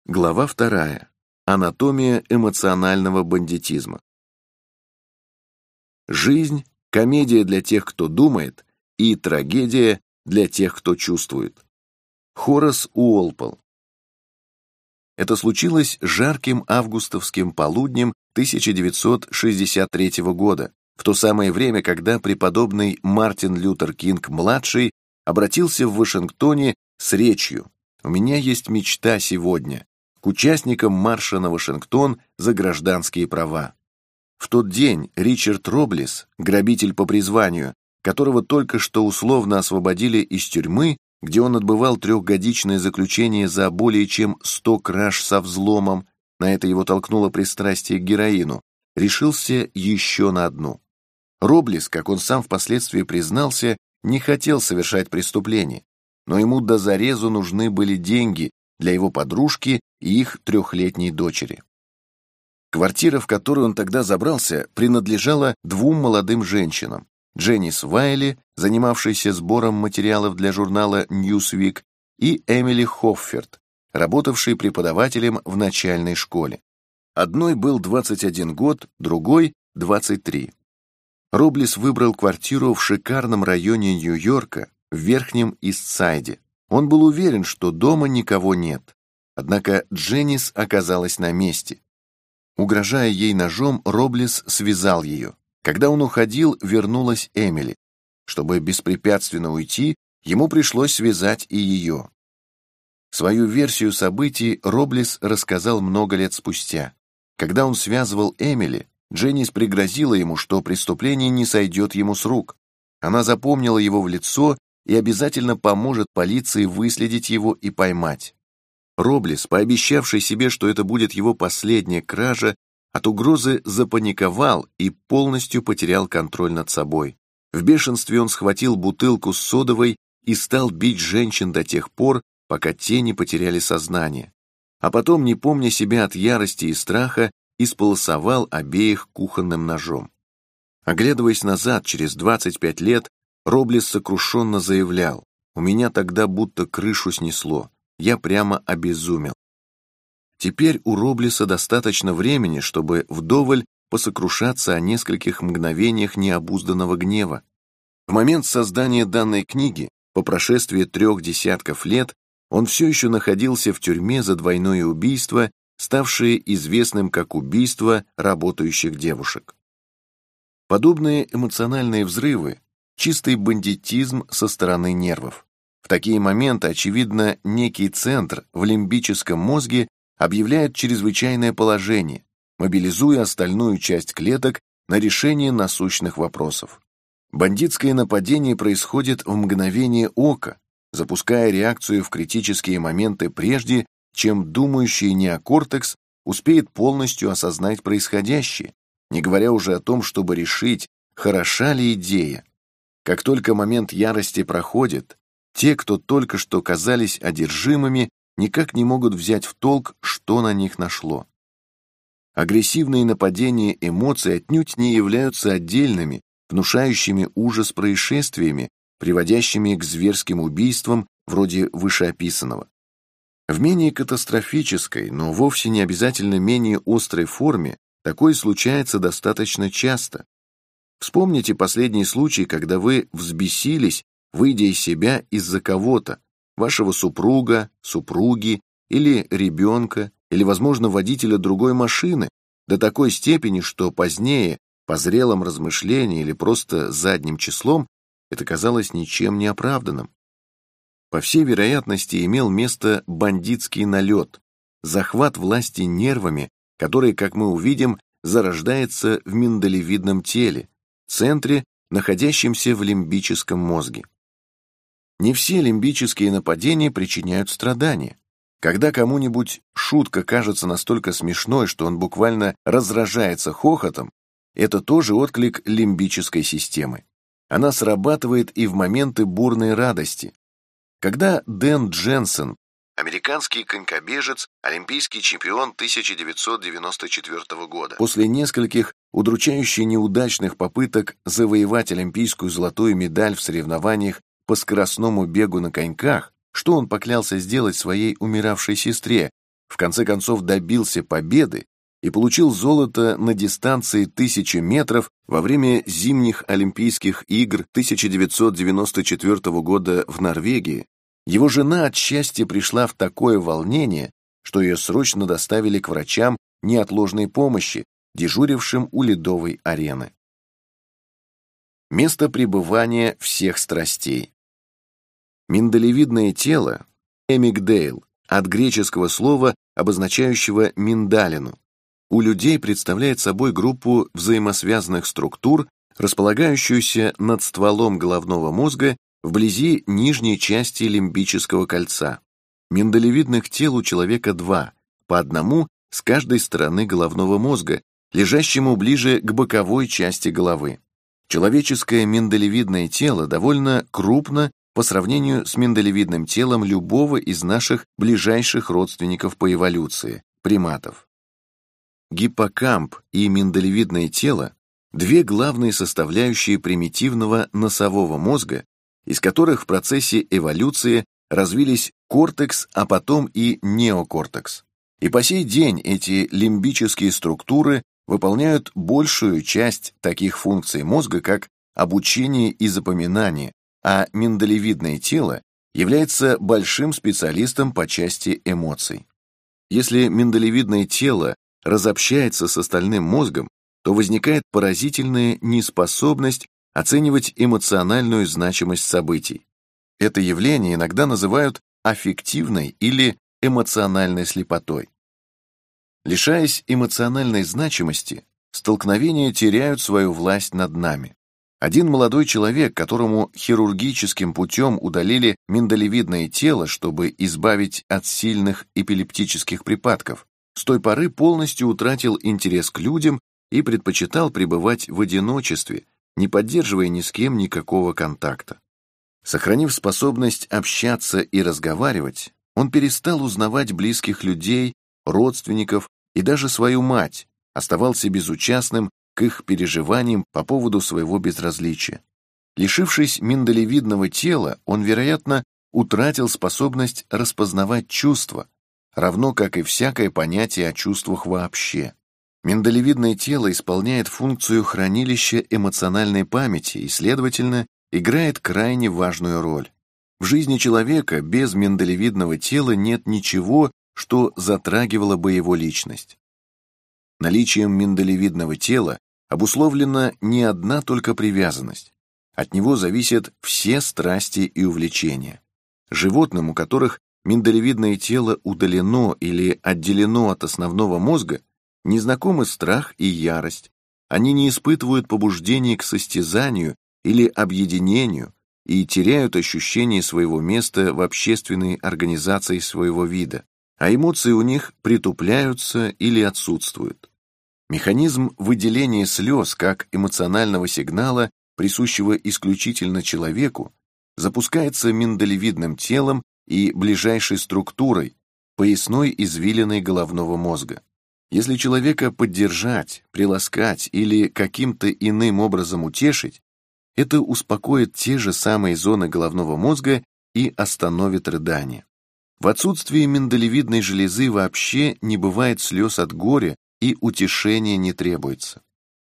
Глава 2. Анатомия эмоционального бандитизма. Жизнь – комедия для тех, кто думает, и трагедия для тех, кто чувствует. Хорас Уолпол. Это случилось жарким августовским полуднем 1963 года, в то самое время, когда преподобный Мартин Лютер Кинг-младший обратился в Вашингтоне с речью «У меня есть мечта сегодня» к участникам марша на Вашингтон за гражданские права. В тот день Ричард Роблес, грабитель по призванию, которого только что условно освободили из тюрьмы, где он отбывал 3-годичное заключение за более чем 100 краж со взломом, на это его толкнуло пристрастие к героину, решился еще на одну. Роблес, как он сам впоследствии признался, не хотел совершать преступление, но ему до зарезу нужны были деньги для его подружки и их 3-летней дочери. Квартира, в которую он тогда забрался, принадлежала 2 молодым женщинам: Дженнис Вайли, занимавшейся сбором материалов для журнала Newsweek, и Эмили Хофферт, работавшей преподавателем в начальной школе. Одной был 21 год, другой — 23. Роблес выбрал квартиру в шикарном районе Нью-Йорка, в Верхнем Ист-Сайде. Он был уверен, что дома никого нет. Однако Дженнис оказалась на месте. Угрожая ей ножом, Роблес связал ее. Когда он уходил, вернулась Эмили. Чтобы беспрепятственно уйти, ему пришлось связать и ее. Свою версию событий Роблес рассказал много лет спустя. Когда он связывал Эмили, Дженнис пригрозила ему, что преступление не сойдет ему с рук. Она запомнила его в лицо и обязательно поможет полиции выследить его и поймать. Роблес, пообещавший себе, что это будет его последняя кража, от угрозы запаниковал и полностью потерял контроль над собой. В бешенстве он схватил бутылку с содовой и стал бить женщин до тех пор, пока те не потеряли сознание. А потом, не помня себя от ярости и страха, исполосовал обеих кухонным ножом. Оглядываясь назад, через 25 лет, Роблес сокрушенно заявлял: «У меня тогда будто крышу снесло, я прямо обезумел». Теперь у Роблеса достаточно времени, чтобы вдоволь посокрушаться о нескольких мгновениях необузданного гнева. В момент создания данной книги, по прошествии 3 десятков лет, он все еще находился в тюрьме за двойное убийство, ставшее известным как убийство работающих девушек. Подобные эмоциональные взрывы — чистый бандитизм со стороны нервов. В такие моменты, очевидно, некий центр в лимбическом мозге объявляет чрезвычайное положение, мобилизуя остальную часть клеток на решение насущных вопросов. Бандитское нападение происходит в мгновение ока, запуская реакцию в критические моменты прежде, чем думающий неокортекс успеет полностью осознать происходящее, не говоря уже о том, чтобы решить, хороша ли идея. Как только момент ярости проходит, те, кто только что казались одержимыми, никак не могут взять в толк, что на них нашло. Агрессивные нападения эмоций отнюдь не являются отдельными, внушающими ужас происшествиями, приводящими к зверским убийствам вроде вышеописанного. В менее катастрофической, но вовсе не обязательно менее острой форме такое случается достаточно часто. Вспомните последний случай, когда вы взбесились, выйдя из себя из-за кого-то, вашего супруга, супруги или ребенка, или, возможно, водителя другой машины, до такой степени, что позднее, по зрелом размышлении или просто задним числом, это казалось ничем не оправданным. По всей вероятности, имел место бандитский налет, захват власти нервами, который, как мы увидим, зарождается в миндалевидном теле, центре, находящемся в лимбическом мозге. Не все лимбические нападения причиняют страдания. Когда кому-нибудь шутка кажется настолько смешной, что он буквально разражается хохотом, это тоже отклик лимбической системы. Она срабатывает и в моменты бурной радости. Когда Дэн Дженсен, американский конькобежец, олимпийский чемпион 1994 года, после нескольких удручающе неудачных попыток завоевать олимпийскую золотую медаль в соревнованиях по скоростному бегу на коньках, что он поклялся сделать своей умиравшей сестре, в конце концов добился победы и получил золото на дистанции 1000 метров во время зимних Олимпийских игр 1994 года в Норвегии, его жена от счастья пришла в такое волнение, что ее срочно доставили к врачам неотложной помощи, дежурившим у ледовой арены. Место пребывания всех страстей. Миндалевидное тело, эмигдейл, от греческого слова, обозначающего миндалину, у людей представляет собой группу взаимосвязанных структур, располагающуюся над стволом головного мозга вблизи нижней части лимбического кольца. Миндалевидных тел у человека два, по одному с каждой стороны головного мозга, лежащему ближе к боковой части головы. Человеческое миндалевидное тело довольно крупно по сравнению с миндалевидным телом любого из наших ближайших родственников по эволюции – приматов. Гиппокамп и миндалевидное тело – две главные составляющие примитивного носового мозга, из которых в процессе эволюции развились кортекс, а потом и неокортекс. И по сей день эти лимбические структуры выполняют большую часть таких функций мозга, как обучение и запоминание, а миндалевидное тело является большим специалистом по части эмоций. Если миндалевидное тело разобщается с остальным мозгом, то возникает поразительная неспособность оценивать эмоциональную значимость событий. Это явление иногда называют аффективной или эмоциональной слепотой. Лишаясь эмоциональной значимости, столкновения теряют свою власть над нами. Один молодой человек, которому хирургическим путем удалили миндалевидное тело, чтобы избавить от сильных эпилептических припадков, с той поры полностью утратил интерес к людям и предпочитал пребывать в одиночестве, не поддерживая ни с кем никакого контакта. Сохранив способность общаться и разговаривать, он перестал узнавать близких людей, родственников и даже свою мать, оставался безучастным к их переживаниям по поводу своего безразличия. Лишившись миндалевидного тела, он, вероятно, утратил способность распознавать чувства, равно как и всякое понятие о чувствах вообще. Миндалевидное тело исполняет функцию хранилища эмоциональной памяти и, следовательно, играет крайне важную роль. В жизни человека без миндалевидного тела нет ничего, что затрагивало бы его личность. Наличием миндалевидного тела обусловлена не одна только привязанность. От него зависят все страсти и увлечения. Животным, у которых миндалевидное тело удалено или отделено от основного мозга, не знакомы страх и ярость, они не испытывают побуждений к состязанию или объединению и теряют ощущение своего места в общественной организации своего вида, а эмоции у них притупляются или отсутствуют. Механизм выделения слез как эмоционального сигнала, присущего исключительно человеку, запускается миндалевидным телом и ближайшей структурой, поясной извилиной головного мозга. Если человека поддержать, приласкать или каким-то иным образом утешить, это успокоит те же самые зоны головного мозга и остановит рыдание. В отсутствии миндалевидной железы вообще не бывает слез от горя и утешения не требуется.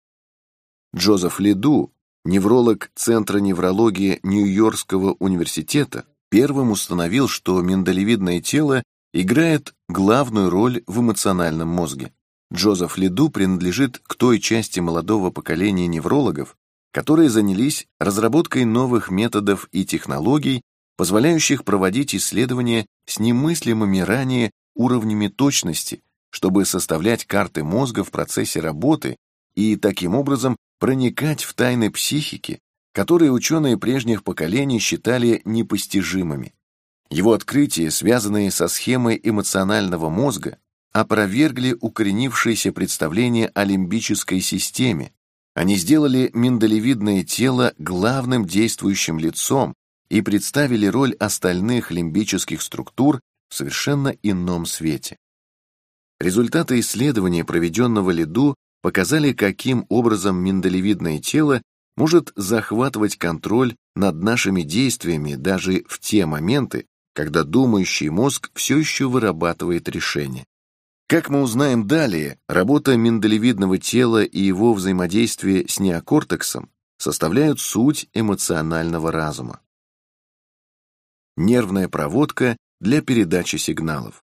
Джозеф Леду, невролог Центра неврологии Нью-Йоркского университета, первым установил, что миндалевидное тело играет главную роль в эмоциональном мозге. Джозеф Леду принадлежит к той части молодого поколения неврологов, которые занялись разработкой новых методов и технологий, позволяющих проводить исследования с немыслимыми ранее уровнями точности, чтобы составлять карты мозга в процессе работы и таким образом проникать в тайны психики, которые ученые прежних поколений считали непостижимыми. Его открытия, связанные со схемой эмоционального мозга, опровергли укоренившиеся представления о лимбической системе. Они сделали миндалевидное тело главным действующим лицом и представили роль остальных лимбических структур в совершенно ином свете. Результаты исследования, проведенного Леду, показали, каким образом миндалевидное тело может захватывать контроль над нашими действиями даже в те моменты, когда думающий мозг все еще вырабатывает решения. Как мы узнаем далее, работа миндалевидного тела и его взаимодействие с неокортексом составляют суть эмоционального разума. Нервная проводка для передачи сигналов.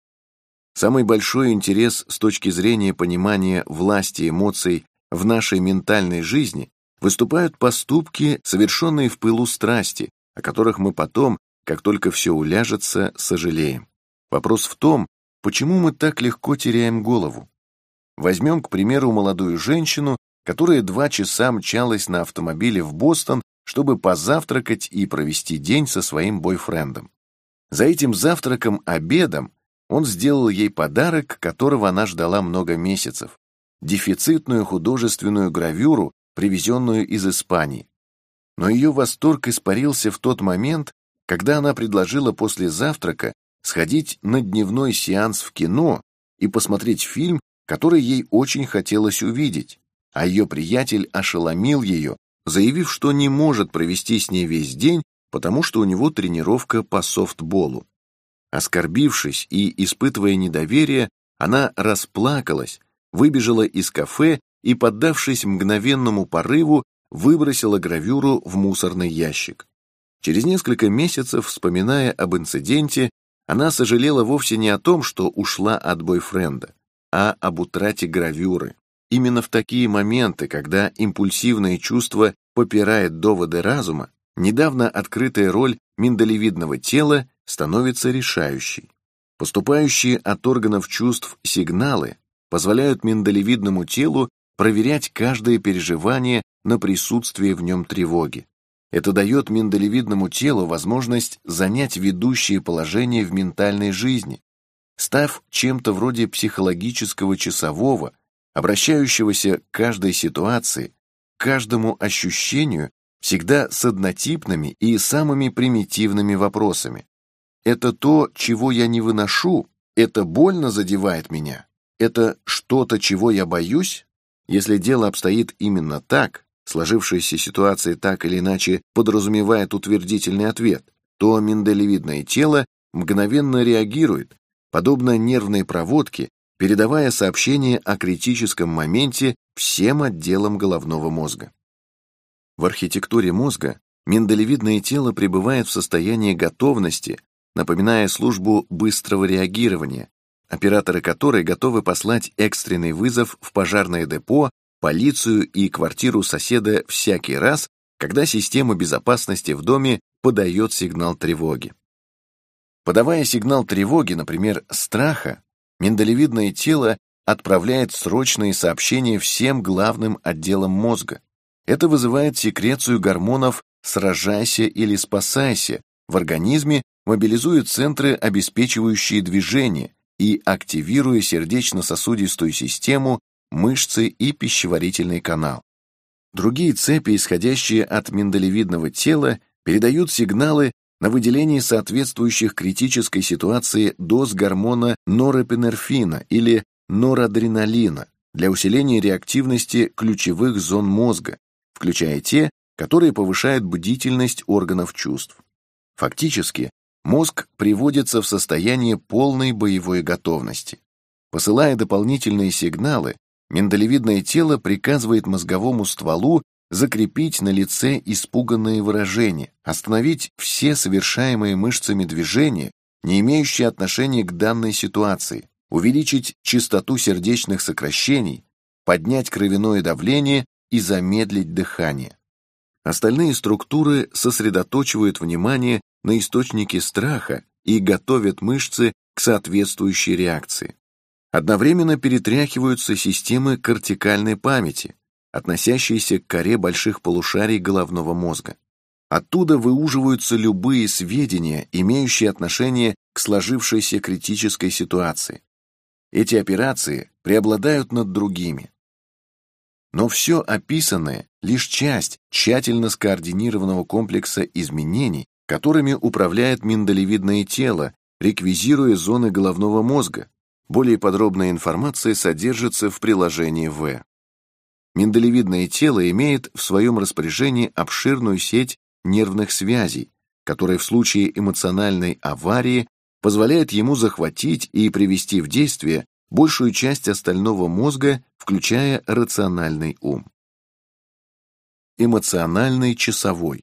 Самый большой интерес с точки зрения понимания власти эмоций в нашей ментальной жизни выступают поступки, совершенные в пылу страсти, о которых мы потом, как только все уляжется, сожалеем. Вопрос в том, почему мы так легко теряем голову. Возьмем, к примеру, молодую женщину, которая 2 часа мчалась на автомобиле в Бостон, чтобы позавтракать и провести день со своим бойфрендом. За этим завтраком-обедом он сделал ей подарок, которого она ждала много месяцев – дефицитную художественную гравюру, привезенную из Испании. Но ее восторг испарился в тот момент, когда она предложила после завтрака сходить на дневной сеанс в кино и посмотреть фильм, который ей очень хотелось увидеть, а ее приятель ошеломил ее, заявив, что не может провести с ней весь день, потому что у него тренировка по софтболу. Оскорбившись и испытывая недоверие, она расплакалась, выбежала из кафе и, поддавшись мгновенному порыву, выбросила гравюру в мусорный ящик. Через несколько месяцев, вспоминая об инциденте, она сожалела вовсе не о том, что ушла от бойфренда, а об утрате гравюры. Именно в такие моменты, когда импульсивное чувство попирает доводы разума, недавно открытая роль миндалевидного тела становится решающей. Поступающие от органов чувств сигналы позволяют миндалевидному телу проверять каждое переживание на присутствие в нем тревоги. Это дает миндалевидному телу возможность занять ведущее положение в ментальной жизни, став чем-то вроде психологического часового, обращающегося к каждой ситуации, к каждому ощущению, всегда с однотипными и самыми примитивными вопросами. Это то, чего я не выношу, это больно задевает меня, это что-то, чего я боюсь? Если дело обстоит именно так, сложившаяся ситуация так или иначе подразумевает утвердительный ответ, то миндалевидное тело мгновенно реагирует, подобно нервной проводке, передавая сообщение о критическом моменте всем отделам головного мозга. В архитектуре мозга миндалевидное тело пребывает в состоянии готовности, напоминая службу быстрого реагирования, операторы которой готовы послать экстренный вызов в пожарное депо, полицию и квартиру соседа всякий раз, когда система безопасности в доме подает сигнал тревоги. Подавая сигнал тревоги, например, страха, миндалевидное тело отправляет срочные сообщения всем главным отделам мозга. Это вызывает секрецию гормонов «сражайся» или «спасайся» в организме, мобилизует центры, обеспечивающие движение, и активируя сердечно-сосудистую систему, мышцы и пищеварительный канал. Другие цепи, исходящие от миндалевидного тела, передают сигналы на выделение соответствующих критической ситуации доз гормона норепинефрина или норадреналина для усиления реактивности ключевых зон мозга, включая те, которые повышают бдительность органов чувств. Фактически, мозг приводится в состояние полной боевой готовности. Посылая дополнительные сигналы, миндалевидное тело приказывает мозговому стволу закрепить на лице испуганные выражения, остановить все совершаемые мышцами движения, не имеющие отношения к данной ситуации, увеличить частоту сердечных сокращений, поднять кровяное давление и замедлить дыхание. Остальные структуры сосредоточивают внимание на источнике страха и готовят мышцы к соответствующей реакции. Одновременно перетряхиваются системы кортикальной памяти, относящиеся к коре больших полушарий головного мозга. Оттуда выуживаются любые сведения, имеющие отношение к сложившейся критической ситуации. Эти операции преобладают над другими. Но все описанное — лишь часть тщательно скоординированного комплекса изменений, которыми управляет миндалевидное тело, реквизируя зоны головного мозга. Более подробная информация содержится в приложении В. Миндалевидное тело имеет в своем распоряжении обширную сеть нервных связей, которая в случае эмоциональной аварии позволяет ему захватить и привести в действие большую часть остального мозга, включая рациональный ум. Эмоциональный часовой.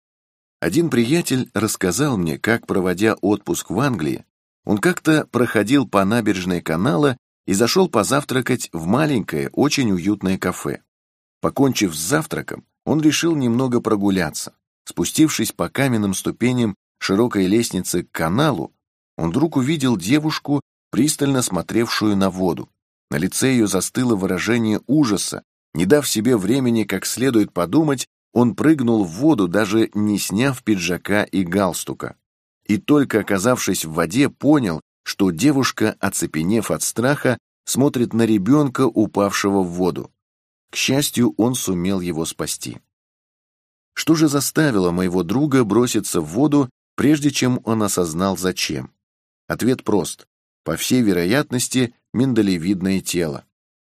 Один приятель рассказал мне, как, проводя отпуск в Англии, он как-то проходил по набережной канала и зашел позавтракать в маленькое, очень уютное кафе. Покончив с завтраком, он решил немного прогуляться. Спустившись по каменным ступеням широкой лестницы к каналу, он вдруг увидел девушку, пристально смотревшую на воду. На лице ее застыло выражение ужаса. Не дав себе времени как следует подумать, он прыгнул в воду, даже не сняв пиджака и галстука. И только оказавшись в воде, понял, что девушка, оцепенев от страха, смотрит на ребенка, упавшего в воду. К счастью, он сумел его спасти. Что же заставило моего друга броситься в воду, прежде чем он осознал зачем? Ответ прост. По всей вероятности, миндалевидное тело.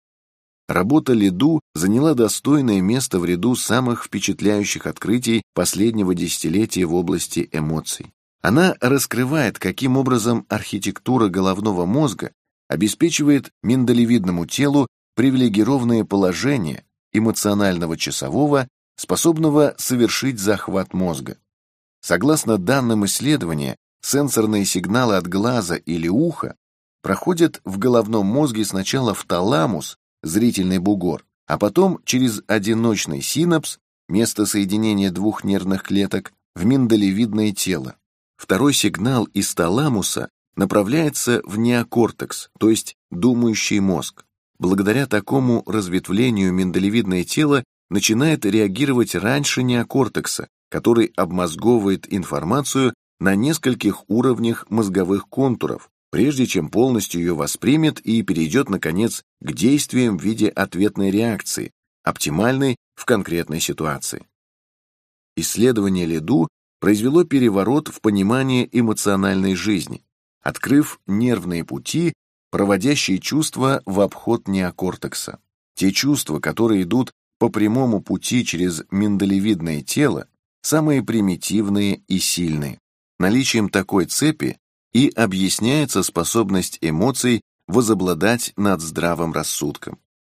Работа Леду заняла достойное место в ряду самых впечатляющих открытий последнего десятилетия в области эмоций. Она раскрывает, каким образом архитектура головного мозга обеспечивает миндалевидному телу привилегированное положение эмоционального часового, способного совершить захват мозга. Согласно данным исследования, сенсорные сигналы от глаза или уха проходят в головном мозге сначала в таламус, зрительный бугор, а потом через одиночный синапс, место соединения двух нервных клеток, в миндалевидное тело. Второй сигнал из таламуса направляется в неокортекс, то есть думающий мозг. Благодаря такому разветвлению миндалевидное тело начинает реагировать раньше неокортекса, который обмозговывает информацию на нескольких уровнях мозговых контуров, прежде чем полностью ее воспримет и перейдет, наконец, к действиям в виде ответной реакции, оптимальной в конкретной ситуации. Исследование Леду произвело переворот в понимании эмоциональной жизни, открыв нервные пути, проводящие чувства в обход неокортекса. Те чувства, которые идут по прямому пути через миндалевидное тело, самые примитивные и сильные. Наличием такой цепи и объясняется способность эмоций возобладать над здравым рассудком.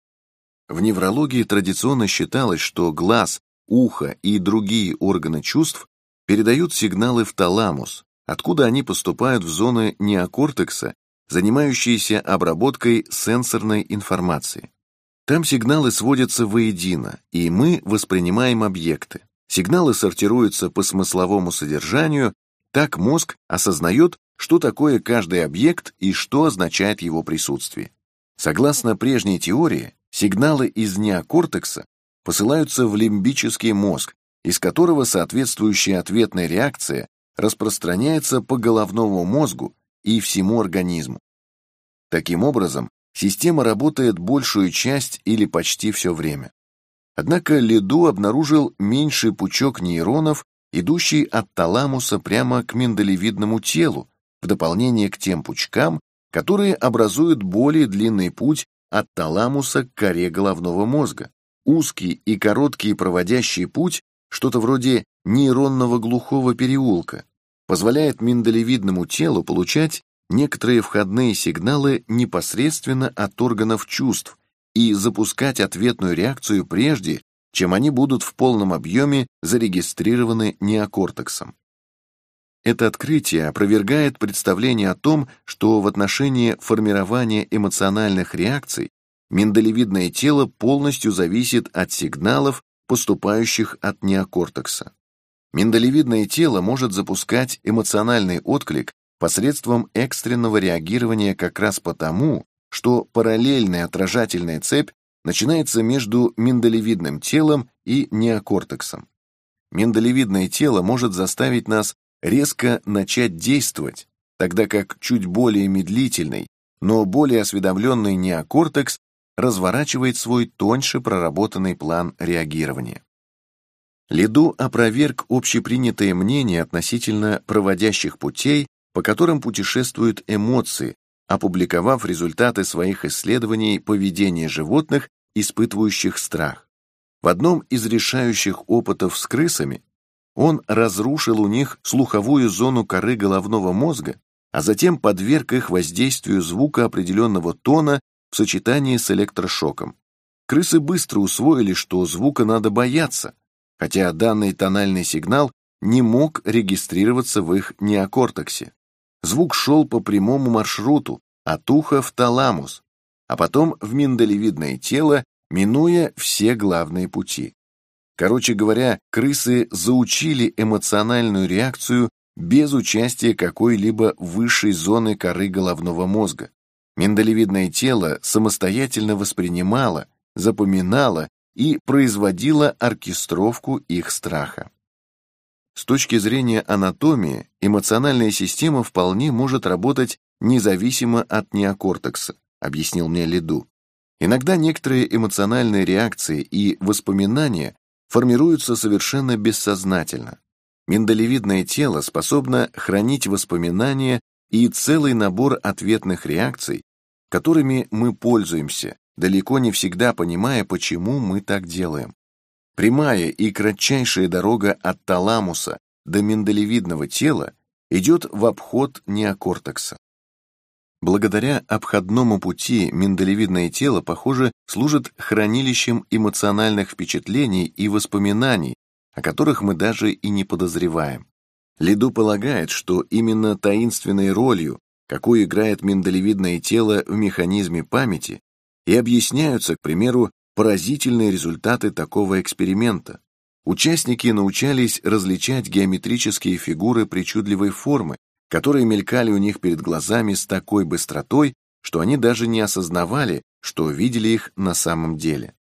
В неврологии традиционно считалось, что глаз, ухо и другие органы чувств передают сигналы в таламус, откуда они поступают в зоны неокортекса, занимающиеся обработкой сенсорной информации. Там сигналы сводятся воедино, и мы воспринимаем объекты. Сигналы сортируются по смысловому содержанию, так мозг осознает, что такое каждый объект и что означает его присутствие. Согласно прежней теории, сигналы из неокортекса посылаются в лимбический мозг, из которого соответствующая ответная реакция распространяется по головному мозгу и всему организму. Таким образом, система работает большую часть или почти все время. Однако Леду обнаружил меньший пучок нейронов, идущий от таламуса прямо к миндалевидному телу, в дополнение к тем пучкам, которые образуют более длинный путь от таламуса к коре головного мозга. Узкий и короткий проводящий путь, что-то вроде нейронного глухого переулка, позволяет миндалевидному телу получать некоторые входные сигналы непосредственно от органов чувств и запускать ответную реакцию прежде, чем они будут в полном объеме зарегистрированы неокортексом. Это открытие опровергает представление о том, что в отношении формирования эмоциональных реакций миндалевидное тело полностью зависит от сигналов, поступающих от неокортекса. Миндалевидное тело может запускать эмоциональный отклик посредством экстренного реагирования как раз потому, что параллельная отражательная цепь начинается между миндалевидным телом и неокортексом. Миндалевидное тело может заставить нас резко начать действовать, тогда как чуть более медлительный, но более осведомленный неокортекс разворачивает свой тоньше проработанный план реагирования. Леду опроверг общепринятое мнение относительно проводящих путей, по которым путешествуют эмоции, опубликовав результаты своих исследований поведения животных, испытывающих страх. В одном из решающих опытов с крысами он разрушил у них слуховую зону коры головного мозга, а затем подверг их воздействию звука определенного тона в сочетании с электрошоком. Крысы быстро усвоили, что звука надо бояться, хотя данный тональный сигнал не мог регистрироваться в их неокортексе. Звук шел по прямому маршруту, от уха в таламус, а потом в миндалевидное тело, минуя все главные пути. Короче говоря, крысы заучили эмоциональную реакцию без участия какой-либо высшей зоны коры головного мозга. Миндалевидное тело самостоятельно воспринимало, запоминало и производило оркестровку их страха. С точки зрения анатомии, эмоциональная система вполне может работать независимо от неокортекса, объяснил мне Лиду. Иногда некоторые эмоциональные реакции и воспоминания формируются совершенно бессознательно. Миндалевидное тело способно хранить воспоминания и целый набор ответных реакций, которыми мы пользуемся, далеко не всегда понимая, почему мы так делаем. Прямая и кратчайшая дорога от таламуса до миндалевидного тела идет в обход неокортекса. Благодаря обходному пути миндалевидное тело, похоже, служит хранилищем эмоциональных впечатлений и воспоминаний, о которых мы даже и не подозреваем. Лиду полагает, что именно таинственной ролью, какую играет миндалевидное тело в механизме памяти, и объясняются, к примеру, поразительные результаты такого эксперимента. Участники научались различать геометрические фигуры причудливой формы, которые мелькали у них перед глазами с такой быстротой, что они даже не осознавали, что видели их на самом деле.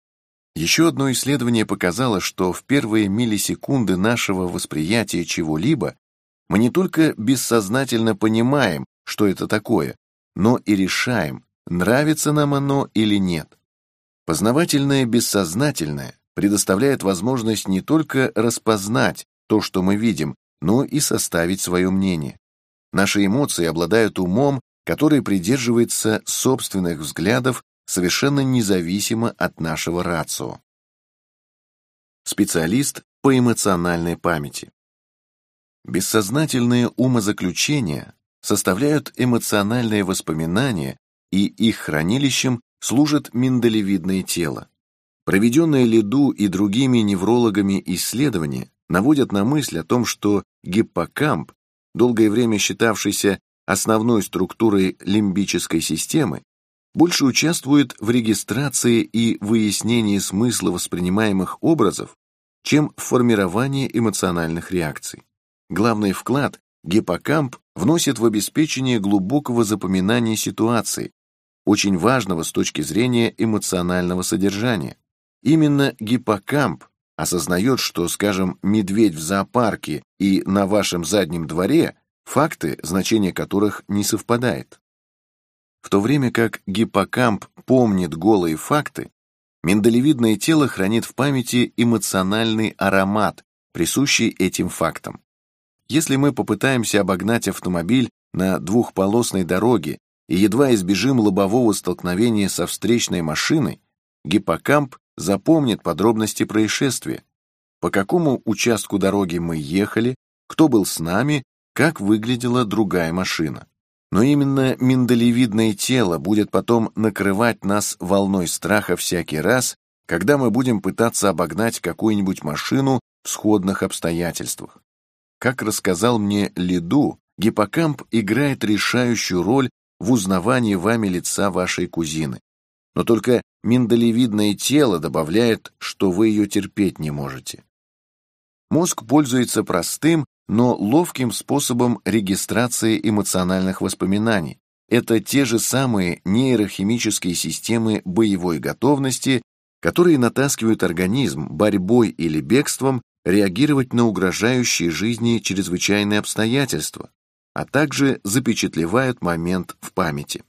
Еще одно исследование показало, что в первые миллисекунды нашего восприятия чего-либо мы не только бессознательно понимаем, что это такое, но и решаем, нравится нам оно или нет. Познавательное бессознательное предоставляет возможность не только распознать то, что мы видим, но и составить свое мнение. Наши эмоции обладают умом, который придерживается собственных взглядов совершенно независимо от нашего рацио. Специалист по эмоциональной памяти. Бессознательные умозаключения составляют эмоциональные воспоминания, и их хранилищем служит миндалевидное тело. Проведенные Лиду и другими неврологами исследования наводят на мысль о том, что гиппокамп, долгое время считавшийся основной структурой лимбической системы, больше участвует в регистрации и выяснении смысла воспринимаемых образов, чем в формировании эмоциональных реакций. Главный вклад гиппокамп вносит в обеспечение глубокого запоминания ситуации, очень важного с точки зрения эмоционального содержания. Именно гиппокамп осознает, что, скажем, медведь в зоопарке и на вашем заднем дворе – факты, значение которых не совпадает. В то время как гиппокамп помнит голые факты, миндалевидное тело хранит в памяти эмоциональный аромат, присущий этим фактам. Если мы попытаемся обогнать автомобиль на двухполосной дороге и едва избежим лобового столкновения со встречной машиной, гиппокамп запомнит подробности происшествия, по какому участку дороги мы ехали, кто был с нами, как выглядела другая машина. Но именно миндалевидное тело будет потом накрывать нас волной страха всякий раз, когда мы будем пытаться обогнать какую-нибудь машину в сходных обстоятельствах. Как рассказал мне Лиду, гиппокамп играет решающую роль в узнавании вами лица вашей кузины. Но только миндалевидное тело добавляет, что вы ее терпеть не можете. Мозг пользуется простым, но ловким способом регистрации эмоциональных воспоминаний. Это те же самые нейрохимические системы боевой готовности, которые натаскивают организм борьбой или бегством реагировать на угрожающие жизни чрезвычайные обстоятельства, а также запечатлевают момент в памяти.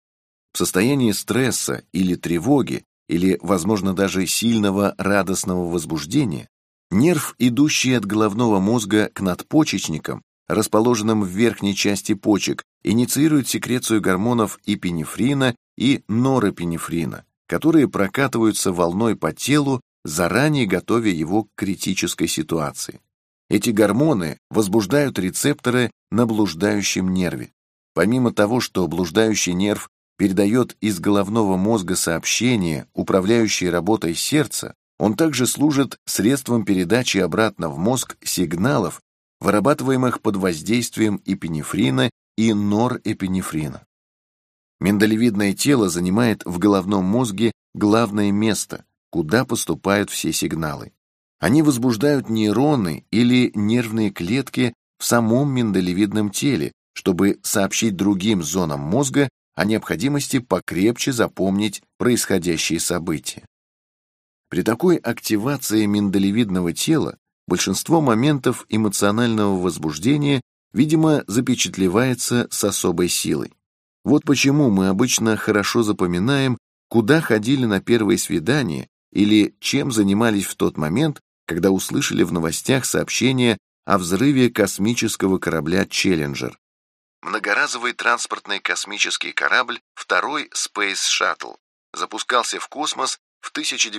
В состоянии стресса или тревоги, или, возможно, даже сильного радостного возбуждения, нерв, идущий от головного мозга к надпочечникам, расположенным в верхней части почек, инициирует секрецию гормонов эпинефрина и норэпинефрина, которые прокатываются волной по телу, заранее готовя его к критической ситуации. Эти гормоны возбуждают рецепторы на блуждающем нерве. Помимо того, что блуждающий нерв передает из головного мозга сообщения, управляющие работой сердца, он также служит средством передачи обратно в мозг сигналов, вырабатываемых под воздействием эпинефрина и норэпинефрина. Миндалевидное тело занимает в головном мозге главное место, куда поступают все сигналы. Они возбуждают нейроны или нервные клетки в самом миндалевидном теле, чтобы сообщить другим зонам мозга о необходимости покрепче запомнить происходящие события. При такой активации миндалевидного тела большинство моментов эмоционального возбуждения, видимо, запечатлевается с особой силой. Вот почему мы обычно хорошо запоминаем, куда ходили на первое свидание или чем занимались в тот момент, когда услышали в новостях сообщение о взрыве космического корабля «Челленджер». Многоразовый транспортный космический корабль, второй Space Shuttle, запускался в космос в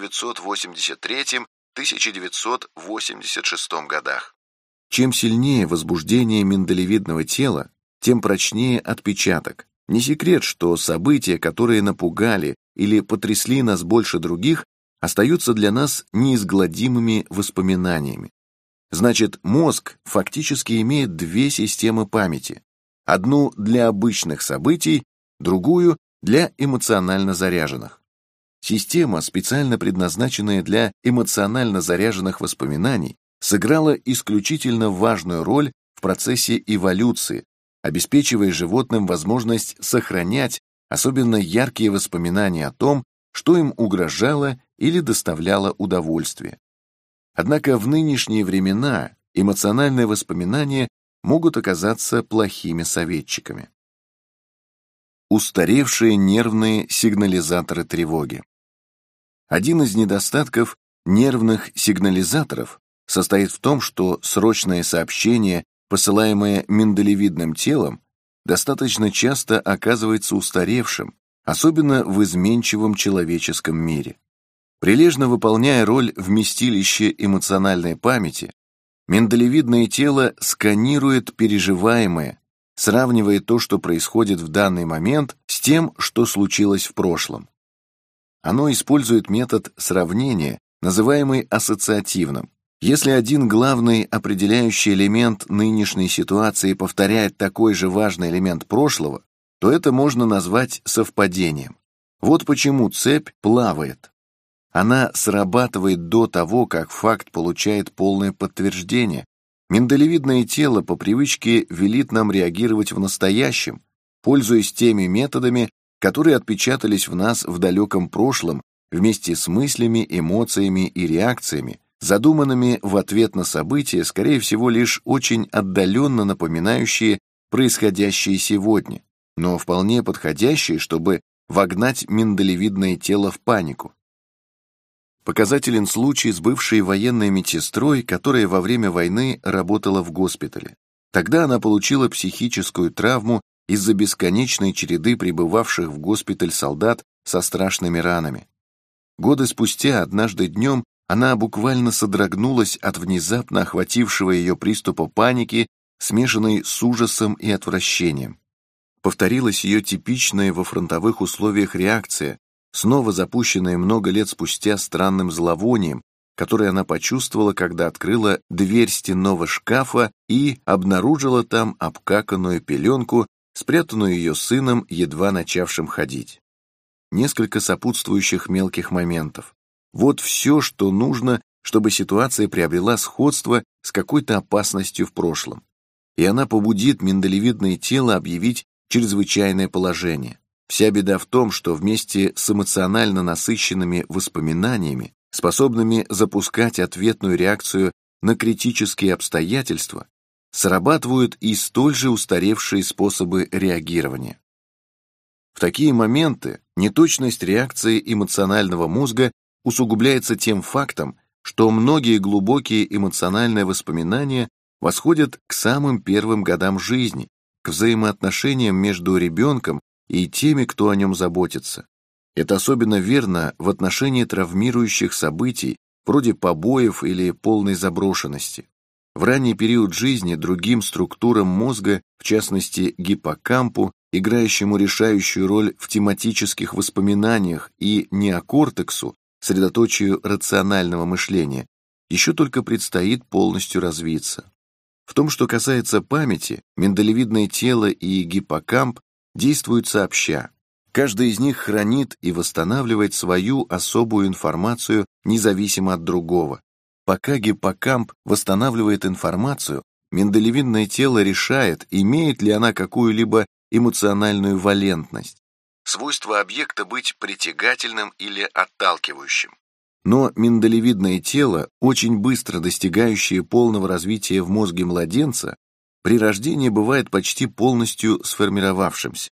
1983-1986 годах. Чем сильнее возбуждение миндалевидного тела, тем прочнее отпечаток. Не секрет, что события, которые напугали или потрясли нас больше других, остаются для нас неизгладимыми воспоминаниями. Значит, мозг фактически имеет две системы памяти. Одну для обычных событий, другую для эмоционально заряженных. Система, специально предназначенная для эмоционально заряженных воспоминаний, сыграла исключительно важную роль в процессе эволюции, обеспечивая животным возможность сохранять особенно яркие воспоминания о том, что им угрожало или доставляло удовольствие. Однако в нынешние времена эмоциональные воспоминания могут оказаться плохими советчиками. Устаревшие нервные сигнализаторы тревоги. Один из недостатков нервных сигнализаторов состоит в том, что срочное сообщение, посылаемое миндалевидным телом, достаточно часто оказывается устаревшим, особенно в изменчивом человеческом мире. Прилежно выполняя роль вместилища эмоциональной памяти, миндалевидное тело сканирует переживаемое, сравнивая то, что происходит в данный момент, с тем, что случилось в прошлом. Оно использует метод сравнения, называемый ассоциативным. Если один главный определяющий элемент нынешней ситуации повторяет такой же важный элемент прошлого, то это можно назвать совпадением. Вот почему цепь плавает. Она срабатывает до того, как факт получает полное подтверждение. Миндалевидное тело по привычке велит нам реагировать в настоящем, пользуясь теми методами, которые отпечатались в нас в далеком прошлом вместе с мыслями, эмоциями и реакциями, задуманными в ответ на события, скорее всего, лишь очень отдаленно напоминающие происходящее сегодня, но вполне подходящие, чтобы вогнать миндалевидное тело в панику. Показателен случай с бывшей военной медсестрой, которая во время войны работала в госпитале. Тогда она получила психическую травму из-за бесконечной череды прибывавших в госпиталь солдат со страшными ранами. Годы спустя, однажды днем, она буквально содрогнулась от внезапно охватившего ее приступа паники, смешанной с ужасом и отвращением. Повторилась ее типичная во фронтовых условиях реакция, снова запущенная много лет спустя странным зловонием, которое она почувствовала, когда открыла дверь стенного шкафа и обнаружила там обкаканную пеленку, спрятанную ее сыном, едва начавшим ходить. Несколько сопутствующих мелких моментов. Вот все, что нужно, чтобы ситуация приобрела сходство с какой-то опасностью в прошлом. И она побудит миндалевидное тело объявить чрезвычайное положение. Вся беда в том, что вместе с эмоционально насыщенными воспоминаниями, способными запускать ответную реакцию на критические обстоятельства, срабатывают и столь же устаревшие способы реагирования. В такие моменты неточность реакции эмоционального мозга усугубляется тем фактом, что многие глубокие эмоциональные воспоминания восходят к самым первым годам жизни, к взаимоотношениям между ребенком и теми, кто о нем заботится. Это особенно верно в отношении травмирующих событий, вроде побоев или полной заброшенности. В ранний период жизни другим структурам мозга, в частности гиппокампу, играющему решающую роль в тематических воспоминаниях, и неокортексу, средоточию рационального мышления, еще только предстоит полностью развиться. В том, что касается памяти, миндалевидное тело и гиппокамп действуют сообща. Каждый из них хранит и восстанавливает свою особую информацию независимо от другого. Пока гиппокамп восстанавливает информацию, миндалевидное тело решает, имеет ли она какую-либо эмоциональную валентность, свойство объекта быть притягательным или отталкивающим. Но миндалевидное тело, очень быстро достигающее полного развития в мозге младенца, при рождении бывает почти полностью сформировавшимся.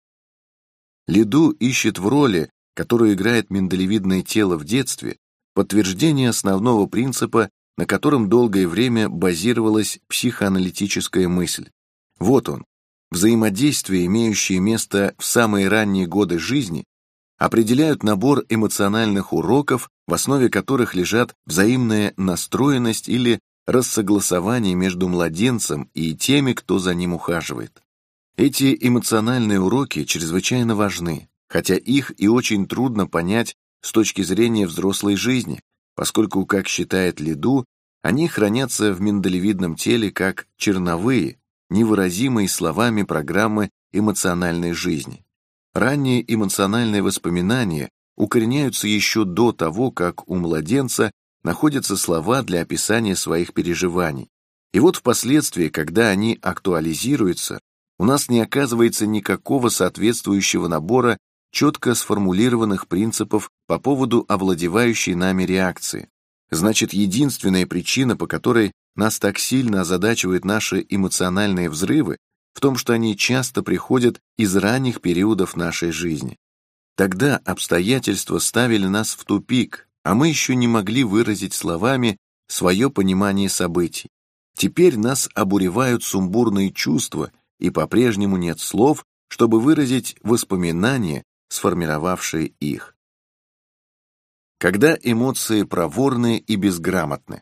Лиду ищет в роли, которую играет миндалевидное тело в детстве, подтверждение основного принципа, на котором долгое время базировалась психоаналитическая мысль. Вот он. Взаимодействия, имеющие место в самые ранние годы жизни, определяют набор эмоциональных уроков, в основе которых лежат взаимная настроенность или рассогласование между младенцем и теми, кто за ним ухаживает. Эти эмоциональные уроки чрезвычайно важны, хотя их и очень трудно понять с точки зрения взрослой жизни, поскольку, как считает Лиду, они хранятся в миндалевидном теле как черновые, невыразимые словами программы эмоциональной жизни. Ранние эмоциональные воспоминания укореняются еще до того, как у младенца находятся слова для описания своих переживаний. И вот впоследствии, когда они актуализируются, у нас не оказывается никакого соответствующего набора четко сформулированных принципов по поводу овладевающей нами реакции. Значит, единственная причина, по которой нас так сильно озадачивают наши эмоциональные взрывы, в том, что они часто приходят из ранних периодов нашей жизни. Тогда обстоятельства ставили нас в тупик, а мы еще не могли выразить словами свое понимание событий. Теперь нас обуревают сумбурные чувства, и по-прежнему нет слов, чтобы выразить воспоминания, сформировавшие их. Когда эмоции проворны и безграмотны.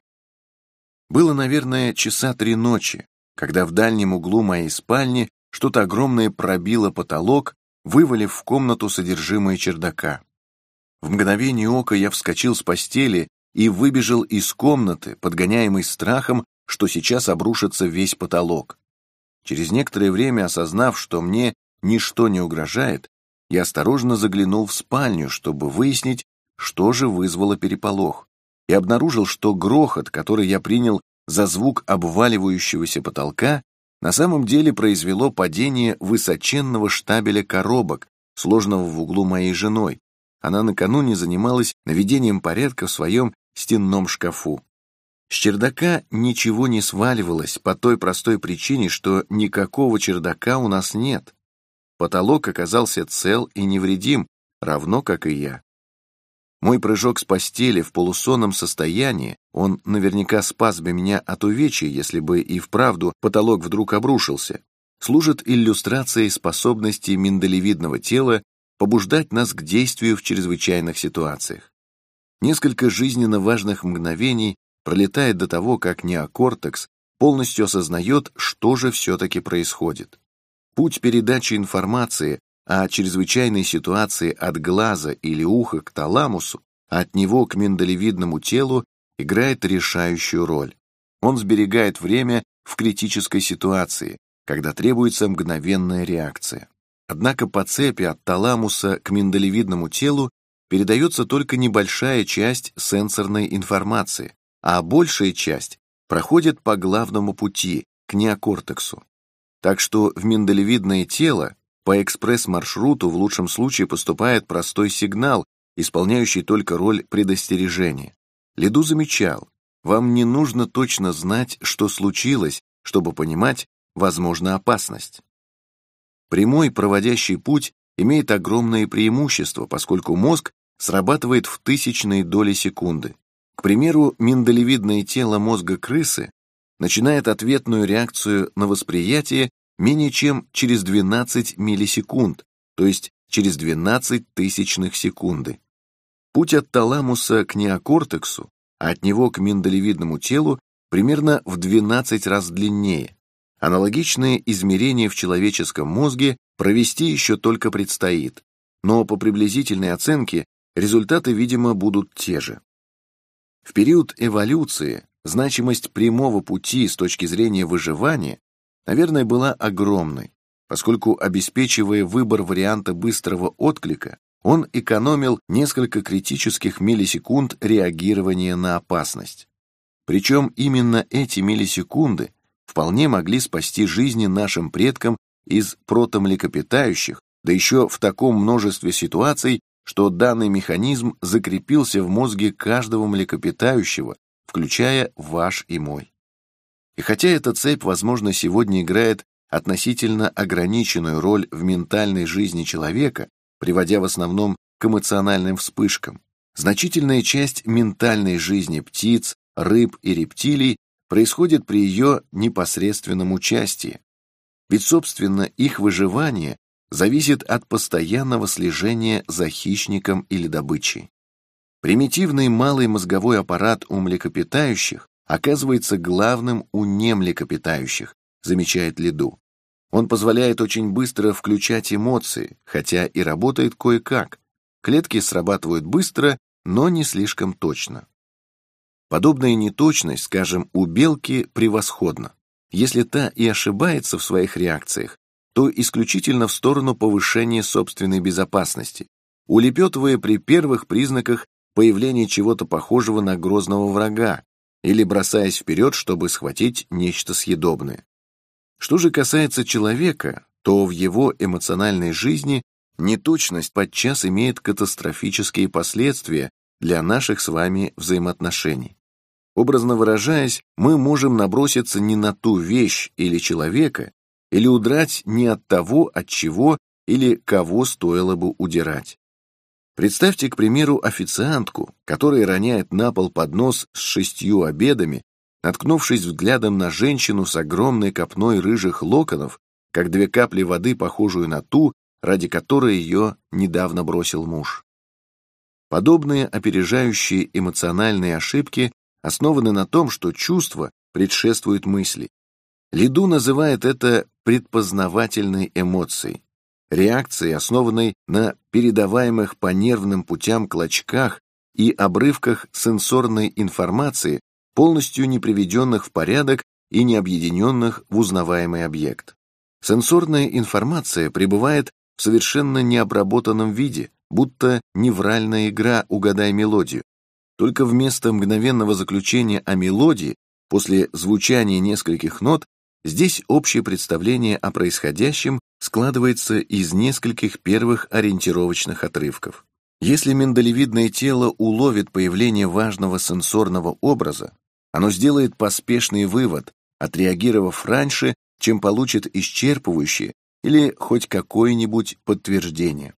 Было, наверное, часа 3 ночи, когда в дальнем углу моей спальни что-то огромное пробило потолок, вывалив в комнату содержимое чердака. В мгновение ока я вскочил с постели и выбежал из комнаты, подгоняемый страхом, что сейчас обрушится весь потолок. Через некоторое время, осознав, что мне ничто не угрожает, я осторожно заглянул в спальню, чтобы выяснить, что же вызвало переполох, и обнаружил, что грохот, который я принял за звук обваливающегося потолка, на самом деле произвело падение высоченного штабеля коробок, сложенного в углу моей женой. Она накануне занималась наведением порядка в своем стенном шкафу. С чердака ничего не сваливалось по той простой причине, что никакого чердака у нас нет. Потолок оказался цел и невредим, равно как и я. Мой прыжок с постели в полусонном состоянии, он наверняка спас бы меня от увечья, если бы и вправду потолок вдруг обрушился, служит иллюстрацией способности миндалевидного тела побуждать нас к действию в чрезвычайных ситуациях. Несколько жизненно важных мгновений пролетает до того, как неокортекс полностью осознает, что же все-таки происходит. Путь передачи информации о чрезвычайной ситуации от глаза или уха к таламусу, а от него к миндалевидному телу играет решающую роль. Он сберегает время в критической ситуации, когда требуется мгновенная реакция. Однако по цепи от таламуса к миндалевидному телу передается только небольшая часть сенсорной информации, а большая часть проходит по главному пути, к неокортексу. Так что в миндалевидное тело по экспресс-маршруту в лучшем случае поступает простой сигнал, исполняющий только роль предостережения. Лиду замечал, вам не нужно точно знать, что случилось, чтобы понимать, возможна опасность. Прямой проводящий путь имеет огромное преимущество, поскольку мозг срабатывает в тысячные доли секунды. К примеру, миндалевидное тело мозга крысы начинает ответную реакцию на восприятие менее чем через 12 миллисекунд, то есть через 12 тысячных секунды. Путь от таламуса к неокортексу, а от него к миндалевидному телу примерно в 12 раз длиннее. Аналогичные измерения в человеческом мозге провести еще только предстоит, но по приблизительной оценке результаты, видимо, будут те же. В период эволюции значимость прямого пути с точки зрения выживания, наверное, была огромной, поскольку, обеспечивая выбор варианта быстрого отклика, он экономил несколько критических миллисекунд реагирования на опасность. Причем именно эти миллисекунды вполне могли спасти жизни нашим предкам из протомлекопитающих, да еще в таком множестве ситуаций, что данный механизм закрепился в мозге каждого млекопитающего, включая ваш и мой. И хотя эта цепь, возможно, сегодня играет относительно ограниченную роль в ментальной жизни человека, приводя в основном к эмоциональным вспышкам, значительная часть ментальной жизни птиц, рыб и рептилий происходит при ее непосредственном участии. Ведь, собственно, их выживание зависит от постоянного слежения за хищником или добычей. Примитивный малый мозговой аппарат у млекопитающих оказывается главным у немлекопитающих, замечает Лиду. Он позволяет очень быстро включать эмоции, хотя и работает кое-как. Клетки срабатывают быстро, но не слишком точно. Подобная неточность, скажем, у белки превосходна. Если та и ошибается в своих реакциях, то исключительно в сторону повышения собственной безопасности, улепетывая при первых признаках появления чего-то похожего на грозного врага или бросаясь вперед, чтобы схватить нечто съедобное. Что же касается человека, то в его эмоциональной жизни неточность подчас имеет катастрофические последствия для наших с вами взаимоотношений. Образно выражаясь, мы можем наброситься не на ту вещь или человека, или удрать не от того, от чего или кого стоило бы удирать. Представьте, к примеру, официантку, которая роняет на пол поднос с 6 обедами, наткнувшись взглядом на женщину с огромной копной рыжих локонов, как 2 капли воды, похожую на ту, ради которой ее недавно бросил муж. Подобные опережающие эмоциональные ошибки основаны на том, что чувства предшествуют мысли. Лиду называет это предпознавательной эмоцией, реакцией, основанной на передаваемых по нервным путям клочках и обрывках сенсорной информации, полностью не приведенных в порядок и не объединенных в узнаваемый объект. Сенсорная информация пребывает в совершенно необработанном виде, будто невральная игра «Угадай мелодию». Только вместо мгновенного заключения о мелодии, после звучания нескольких нот, здесь общее представление о происходящем складывается из нескольких первых ориентировочных отрывков. Если миндалевидное тело уловит появление важного сенсорного образа, оно сделает поспешный вывод, отреагировав раньше, чем получит исчерпывающее или хоть какое-нибудь подтверждение.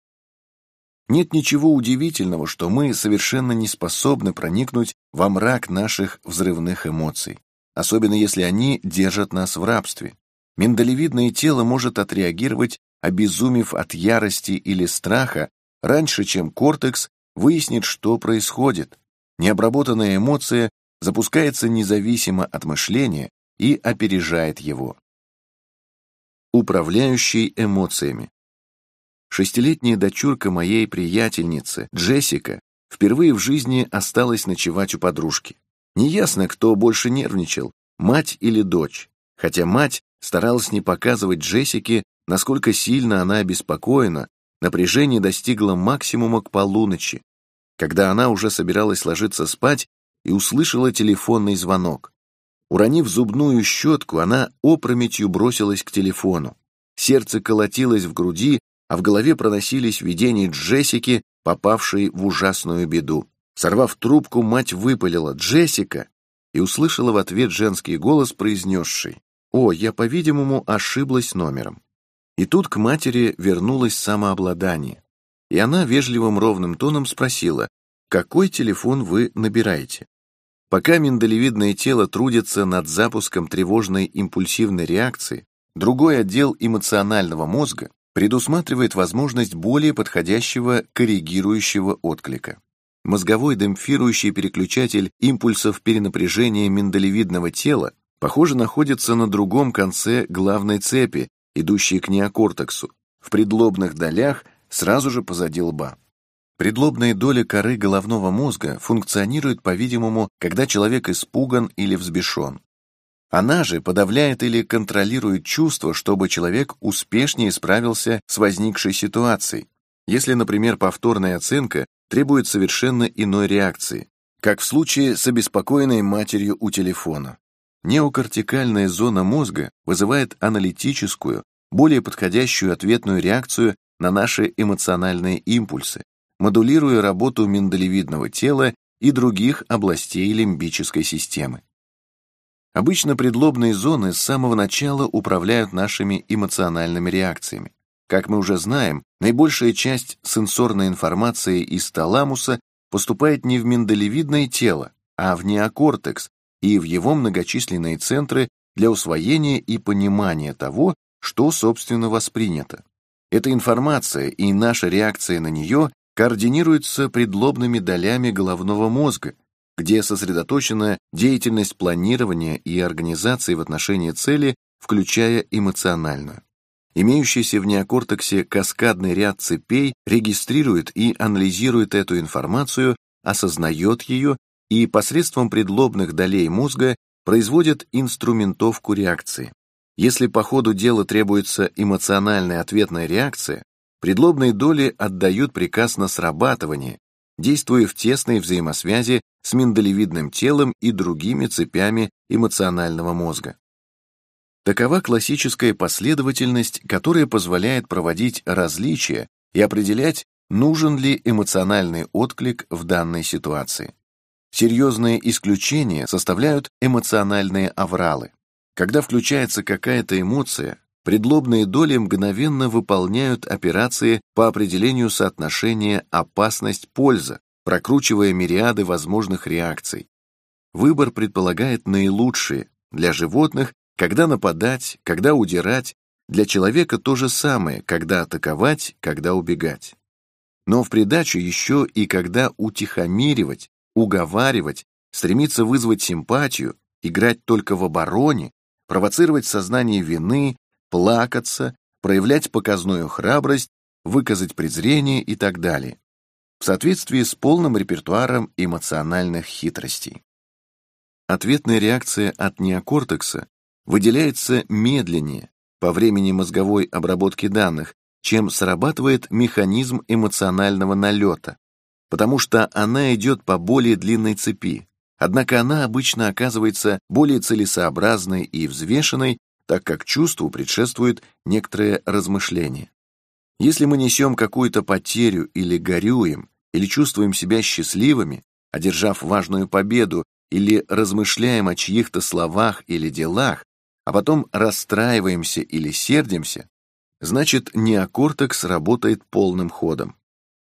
Нет ничего удивительного, что мы совершенно не способны проникнуть во мрак наших взрывных эмоций, особенно если они держат нас в рабстве. Миндалевидное тело может отреагировать, обезумев от ярости или страха, раньше, чем кортекс выяснит, что происходит. Необработанная эмоция запускается независимо от мышления и опережает его. Управляющий эмоциями. 6-летняя дочурка моей приятельницы, Джессика, впервые в жизни осталась ночевать у подружки. Неясно, кто больше нервничал, мать или дочь, хотя мать старалась не показывать Джессике, насколько сильно она обеспокоена, напряжение достигло максимума к полуночи, когда она уже собиралась ложиться спать и услышала телефонный звонок. Уронив зубную щетку, она опрометью бросилась к телефону. Сердце колотилось в груди, а в голове проносились видения Джессики, попавшей в ужасную беду. Сорвав трубку, мать выпалила «Джессика!» и услышала в ответ женский голос, произнесший «О, я, по-видимому, ошиблась номером». И тут к матери вернулось самообладание, и она вежливым ровным тоном спросила «Какой телефон вы набираете?». Пока миндалевидное тело трудится над запуском тревожной импульсивной реакции, другой отдел эмоционального мозга предусматривает возможность более подходящего коррегирующего отклика. Мозговой демпфирующий переключатель импульсов перенапряжения миндалевидного тела, похоже, находится на другом конце главной цепи, идущей к неокортексу, в предлобных долях сразу же позади лба. Предлобные доли коры головного мозга функционируют, по-видимому, когда человек испуган или взбешен. Она же подавляет или контролирует чувства, чтобы человек успешнее справился с возникшей ситуацией. Если, например, повторная оценка требует совершенно иной реакции, как в случае с обеспокоенной матерью у телефона. Неокортикальная зона мозга вызывает аналитическую, более подходящую ответную реакцию на наши эмоциональные импульсы, модулируя работу миндалевидного тела и других областей лимбической системы. Обычно предлобные зоны с самого начала управляют нашими эмоциональными реакциями. Как мы уже знаем, наибольшая часть сенсорной информации из таламуса поступает не в миндалевидное тело, а в неокортекс и в его многочисленные центры для усвоения и понимания того, что, собственно, воспринято. Эта информация и наша реакция на нее координируются предлобными долями головного мозга, где сосредоточена деятельность планирования и организации в отношении цели, включая эмоциональную. Имеющийся в неокортексе каскадный ряд цепей регистрирует и анализирует эту информацию, осознает ее и посредством предлобных долей мозга производит инструментовку реакции. Если по ходу дела требуется эмоциональная ответная реакция, предлобные доли отдают приказ на срабатывание, действуя в тесной взаимосвязи с миндалевидным телом и другими цепями эмоционального мозга. Такова классическая последовательность, которая позволяет проводить различия и определять, нужен ли эмоциональный отклик в данной ситуации. Серьезные исключения составляют эмоциональные авралы. Когда включается какая-то эмоция, предлобные доли мгновенно выполняют операции по определению соотношения опасность-польза, прокручивая мириады возможных реакций. Выбор предполагает наилучшие. Для животных, когда нападать, когда удирать, для человека то же самое, когда атаковать, когда убегать. Но в придачу еще и когда утихомиривать, уговаривать, стремиться вызвать симпатию, играть только в обороне, провоцировать сознание вины, плакаться, проявлять показную храбрость, выказать презрение и так далее, в соответствии с полным репертуаром эмоциональных хитростей. Ответная реакция от неокортекса выделяется медленнее по времени мозговой обработки данных, чем срабатывает механизм эмоционального налета, потому что она идет по более длинной цепи, однако она обычно оказывается более целесообразной и взвешенной, так как чувству предшествует некоторое размышление. Если мы несем какую-то потерю или горюем, или чувствуем себя счастливыми, одержав важную победу, или размышляем о чьих-то словах или делах, а потом расстраиваемся или сердимся, значит, неокортекс работает полным ходом.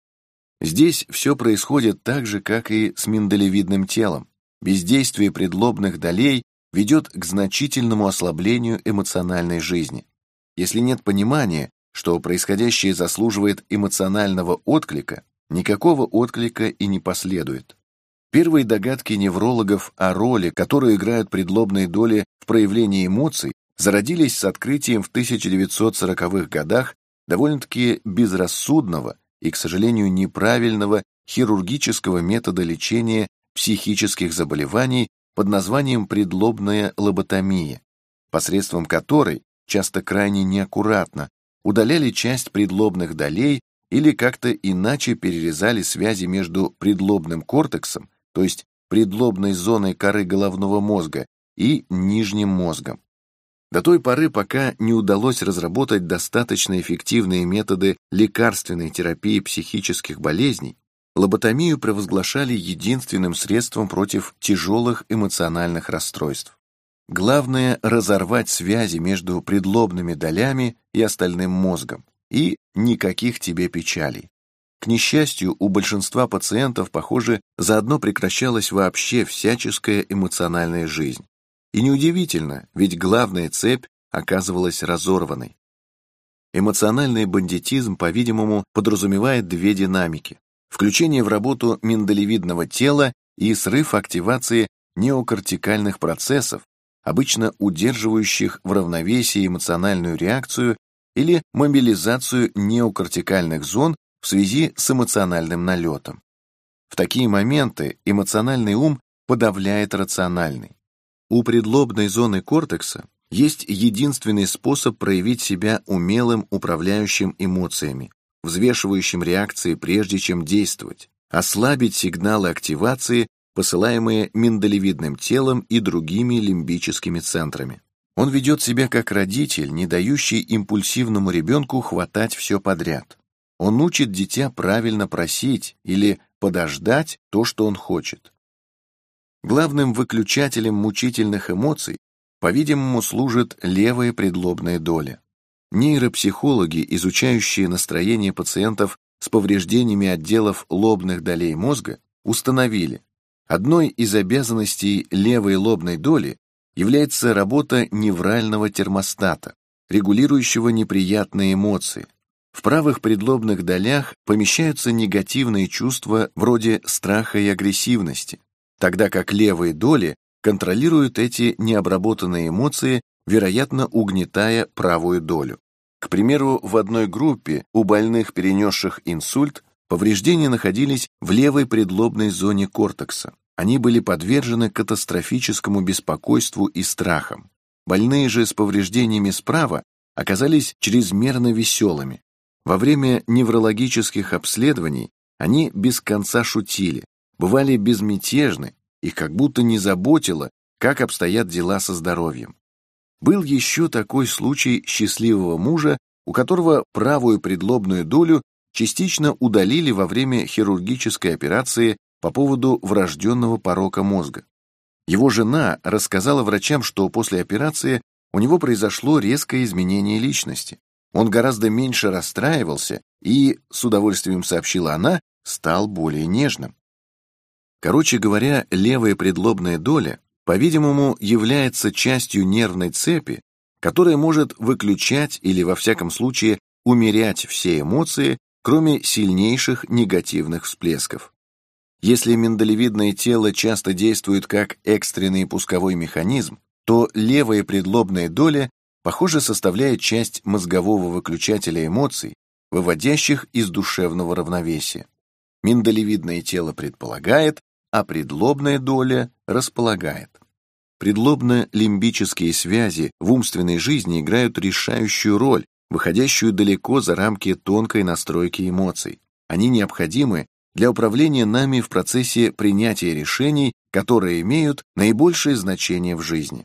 Здесь все происходит так же, как и с миндалевидным телом. Бездействие предлобных долей ведет к значительному ослаблению эмоциональной жизни. Если нет понимания, что происходящее заслуживает эмоционального отклика, никакого отклика и не последует. Первые догадки неврологов о роли, которую играют предлобные доли в проявлении эмоций, зародились с открытием в 1940-х годах довольно-таки безрассудного и, к сожалению, неправильного хирургического метода лечения психических заболеваний под названием предлобная лоботомия, посредством которой, часто крайне неаккуратно, удаляли часть предлобных долей или как-то иначе перерезали связи между предлобным кортексом, то есть предлобной зоной коры головного мозга, и нижним мозгом. До той поры, пока не удалось разработать достаточно эффективные методы лекарственной терапии психических болезней, лоботомию провозглашали единственным средством против тяжелых эмоциональных расстройств. Главное — разорвать связи между предлобными долями и остальным мозгом, и никаких тебе печалей. К несчастью, у большинства пациентов, похоже, заодно прекращалась вообще всяческая эмоциональная жизнь. И неудивительно, ведь главная цепь оказывалась разорванной. Эмоциональный бандитизм, по-видимому, подразумевает две динамики. включение в работу миндалевидного тела и срыв активации неокортикальных процессов, обычно удерживающих в равновесии эмоциональную реакцию или мобилизацию неокортикальных зон в связи с эмоциональным налетом. В такие моменты эмоциональный ум подавляет рациональный. У предлобной зоны кортекса есть единственный способ проявить себя умелым управляющим эмоциями, взвешивающим реакции прежде чем действовать, ослабить сигналы активации, посылаемые миндалевидным телом и другими лимбическими центрами. Он ведет себя как родитель, не дающий импульсивному ребенку хватать все подряд. Он учит дитя правильно просить или подождать то, что он хочет. Главным выключателем мучительных эмоций, по-видимому, служит левая предлобная доля. Нейропсихологи, изучающие настроение пациентов с повреждениями отделов лобных долей мозга, установили, одной из обязанностей левой лобной доли является работа неврального термостата, регулирующего неприятные эмоции. В правых предлобных долях помещаются негативные чувства вроде страха и агрессивности, тогда как левые доли контролируют эти необработанные эмоции, вероятно, угнетая правую долю. К примеру, в одной группе у больных, перенесших инсульт, повреждения находились в левой предлобной зоне кортекса. Они были подвержены катастрофическому беспокойству и страхам. Больные же с повреждениями справа оказались чрезмерно веселыми. Во время неврологических обследований они без конца шутили, бывали безмятежны, их как будто не заботило, как обстоят дела со здоровьем. Был еще такой случай счастливого мужа, у которого правую предлобную долю частично удалили во время хирургической операции по поводу врожденного порока мозга. Его жена рассказала врачам, что после операции у него произошло резкое изменение личности. Он гораздо меньше расстраивался и, с удовольствием сообщила она, стал более нежным. Короче говоря, левая предлобная доля, по-видимому, является частью нервной цепи, которая может выключать или, во всяком случае, умерять все эмоции, кроме сильнейших негативных всплесков. Если миндалевидное тело часто действует как экстренный пусковой механизм, то левая предлобная доля, похоже, составляет часть мозгового выключателя эмоций, выводящих из душевного равновесия. Миндалевидное тело предполагает, а предлобная доля располагает. Предлобно-лимбические связи в умственной жизни играют решающую роль, выходящую далеко за рамки тонкой настройки эмоций. Они необходимы для управления нами в процессе принятия решений, которые имеют наибольшее значение в жизни.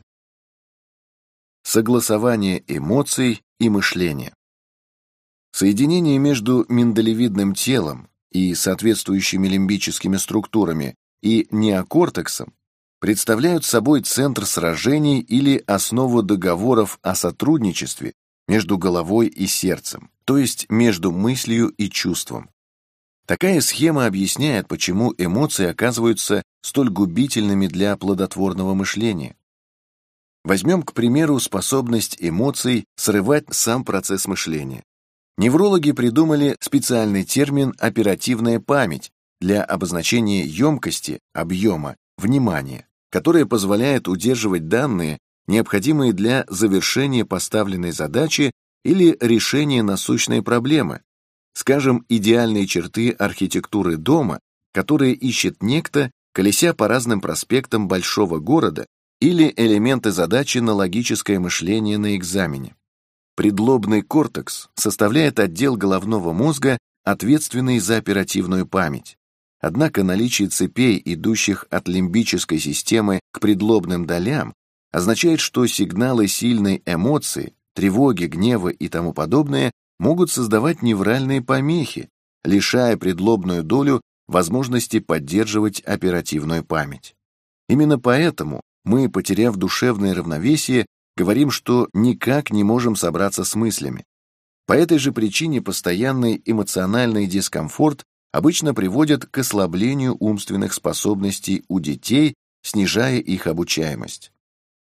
Согласование эмоций и мышления. Соединение между миндалевидным телом и соответствующими лимбическими структурами и неокортексом представляют собой центр сражений или основу договоров о сотрудничестве между головой и сердцем, то есть между мыслью и чувством. Такая схема объясняет, почему эмоции оказываются столь губительными для плодотворного мышления. Возьмем, к примеру, способность эмоций срывать сам процесс мышления. Неврологи придумали специальный термин «оперативная память» для обозначения емкости, объема, внимания, которое позволяет удерживать данные, необходимые для завершения поставленной задачи или решения насущной проблемы, скажем, идеальные черты архитектуры дома, которые ищет некто, колеся по разным проспектам большого города, или элементы задачи на логическое мышление на экзамене. Предлобный кортекс составляет отдел головного мозга, ответственный за оперативную память. Однако наличие цепей, идущих от лимбической системы к предлобным долям, означает, что сигналы сильной эмоции, тревоги, гнева и тому подобное могут создавать невральные помехи, лишая предлобную долю возможности поддерживать оперативную память. Именно поэтому мы, потеряв душевное равновесие, говорим, что никак не можем собраться с мыслями. По этой же причине постоянный эмоциональный дискомфорт обычно приводит к ослаблению умственных способностей у детей, снижая их обучаемость.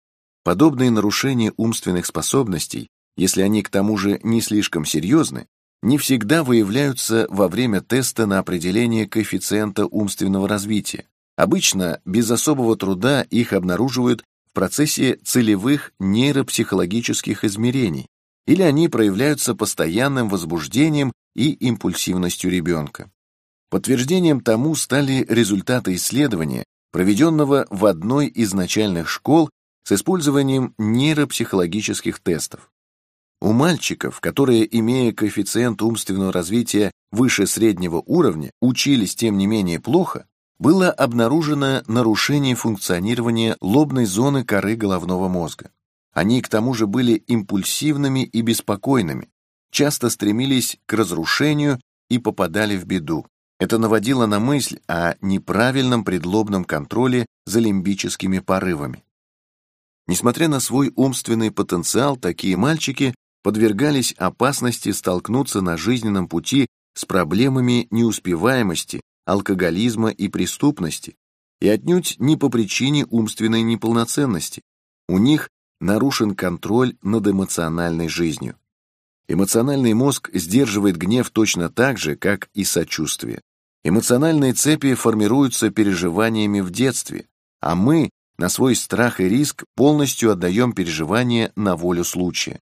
Подобные нарушения умственных способностей, если они к тому же не слишком серьезны, не всегда выявляются во время теста на определение коэффициента умственного развития. Обычно без особого труда их обнаруживают в процессе целевых нейропсихологических измерений, или они проявляются постоянным возбуждением и импульсивностью ребенка. Подтверждением тому стали результаты исследования, проведенного в одной из начальных школ с использованием нейропсихологических тестов. У мальчиков, которые, имея коэффициент умственного развития выше среднего уровня, учились тем не менее плохо, было обнаружено нарушение функционирования лобной зоны коры головного мозга. Они к тому же были импульсивными и беспокойными, часто стремились к разрушению и попадали в беду. Это наводило на мысль о неправильном предлобном контроле за лимбическими порывами. Несмотря на свой умственный потенциал, такие мальчики подвергались опасности столкнуться на жизненном пути с проблемами неуспеваемости, алкоголизма и преступности, и отнюдь не по причине умственной неполноценности. У них нарушен контроль над эмоциональной жизнью. Эмоциональный мозг сдерживает гнев точно так же, как и сочувствие. Эмоциональные цепи формируются переживаниями в детстве, а мы на свой страх и риск полностью отдаем переживания на волю случая.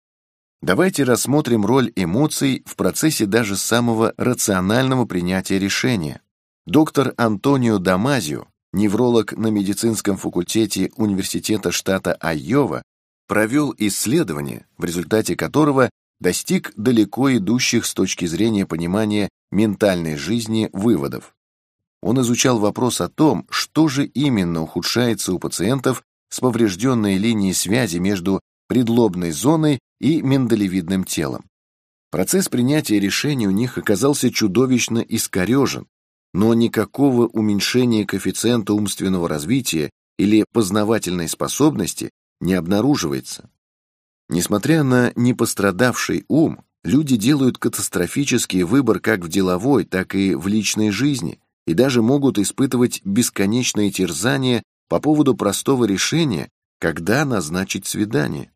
Давайте рассмотрим роль эмоций в процессе даже самого рационального принятия решения. Доктор Антонио Дамазио, невролог на медицинском факультете Университета штата Айова, провел исследование, в результате которого достиг далеко идущих с точки зрения понимания ментальной жизни выводов. Он изучал вопрос о том, что же именно ухудшается у пациентов с поврежденной линией связи между предлобной зоной и миндалевидным телом. Процесс принятия решений у них оказался чудовищно искорежен, но никакого уменьшения коэффициента умственного развития или познавательной способности не обнаруживается. Несмотря на непострадавший ум, люди делают катастрофический выбор как в деловой, так и в личной жизни, и даже могут испытывать бесконечные терзания по поводу простого решения, когда назначить свидание.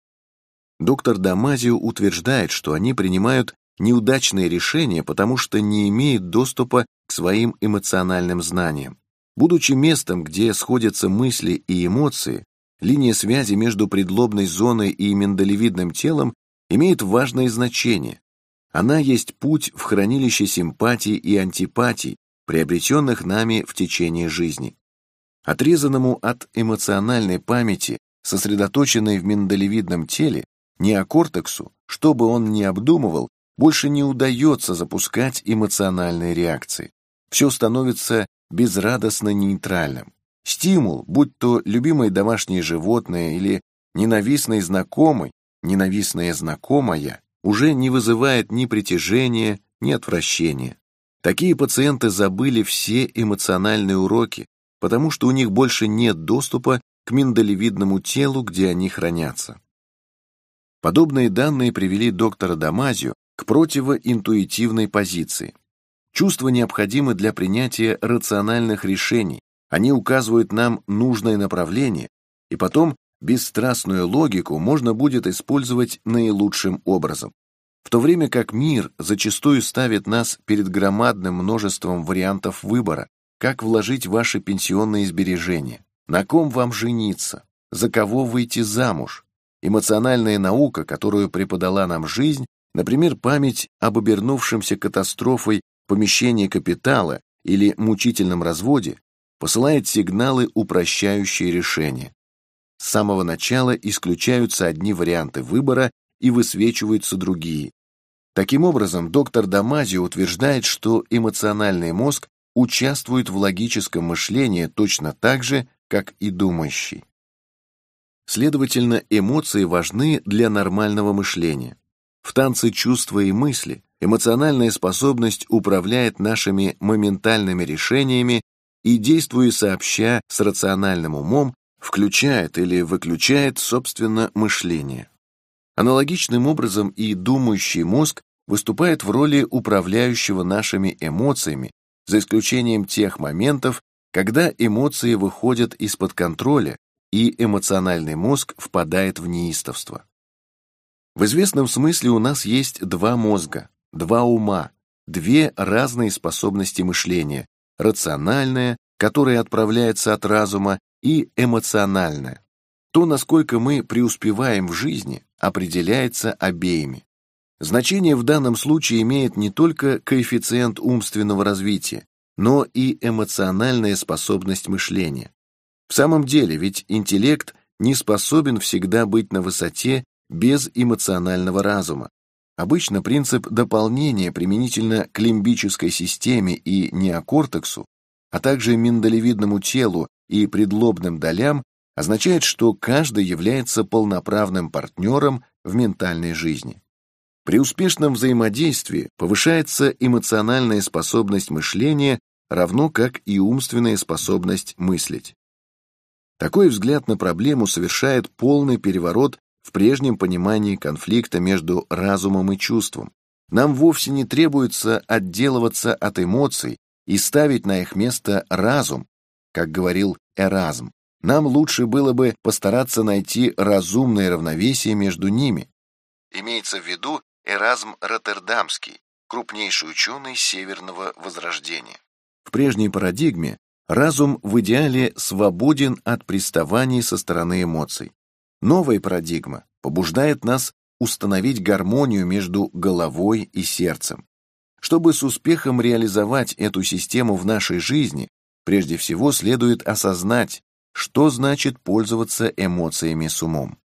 Доктор Дамазио утверждает, что они принимают неудачные решения, потому что не имеют доступа к своим эмоциональным знаниям. Будучи местом, где сходятся мысли и эмоции, линия связи между предлобной зоной и миндалевидным телом имеет важное значение. Она есть путь в хранилище симпатий и антипатий, приобретенных нами в течение жизни. Отрезанному от эмоциональной памяти, сосредоточенной в миндалевидном теле, неокортексу, что бы он ни обдумывал, больше не удается запускать эмоциональные реакции. Все становится безрадостно нейтральным. Стимул, будь то любимое домашнее животное или ненавистный знакомый, ненавистная знакомая, уже не вызывает ни притяжения, ни отвращения. Такие пациенты забыли все эмоциональные уроки, потому что у них больше нет доступа к миндалевидному телу, где они хранятся. Подобные данные привели доктора Дамазио к противоинтуитивной позиции. Чувства необходимы для принятия рациональных решений, они указывают нам нужное направление, и потом бесстрастную логику можно будет использовать наилучшим образом. В то время как мир зачастую ставит нас перед громадным множеством вариантов выбора, как вложить ваши пенсионные сбережения, на ком вам жениться, за кого выйти замуж. Эмоциональная наука, которую преподала нам жизнь, например, память об обернувшемся катастрофой помещении капитала или мучительном разводе, посылает сигналы, упрощающие решения. С самого начала исключаются одни варианты выбора и высвечиваются другие. Таким образом, доктор Дамазио утверждает, что эмоциональный мозг участвует в логическом мышлении точно так же, как и думающий. Следовательно, эмоции важны для нормального мышления. В танце чувства и мысли эмоциональная способность управляет нашими моментальными решениями и, действуя сообща с рациональным умом, включает или выключает, собственно, мышление. Аналогичным образом и думающий мозг выступает в роли управляющего нашими эмоциями, за исключением тех моментов, когда эмоции выходят из-под контроля и эмоциональный мозг впадает в неистовство. В известном смысле у нас есть два мозга два ума, две разные способности мышления: рациональная, которая отправляется от разума, и эмоциональная. То, насколько мы преуспеваем в жизни, определяется обеими. Значение в данном случае имеет не только коэффициент умственного развития, но и эмоциональная способность мышления. В самом деле, ведь интеллект не способен всегда быть на высоте без эмоционального разума. Обычно принцип дополнения применительно к лимбической системе и неокортексу, а также миндалевидному телу и предлобным долям, означает, что каждый является полноправным партнером в ментальной жизни. При успешном взаимодействии повышается эмоциональная способность мышления, равно как и умственная способность мыслить. Такой взгляд на проблему совершает полный переворот в прежнем понимании конфликта между разумом и чувством. Нам вовсе не требуется отделываться от эмоций и ставить на их место разум, как говорил Эразм. Нам лучше было бы постараться найти разумное равновесие между ними. Имеется в виду Эразм Роттердамский, крупнейший ученый Северного Возрождения. В прежней парадигме разум в идеале свободен от приставаний со стороны эмоций. Новая парадигма побуждает нас установить гармонию между головой и сердцем. Чтобы с успехом реализовать эту систему в нашей жизни, прежде всего следует осознать, что значит пользоваться эмоциями с умом.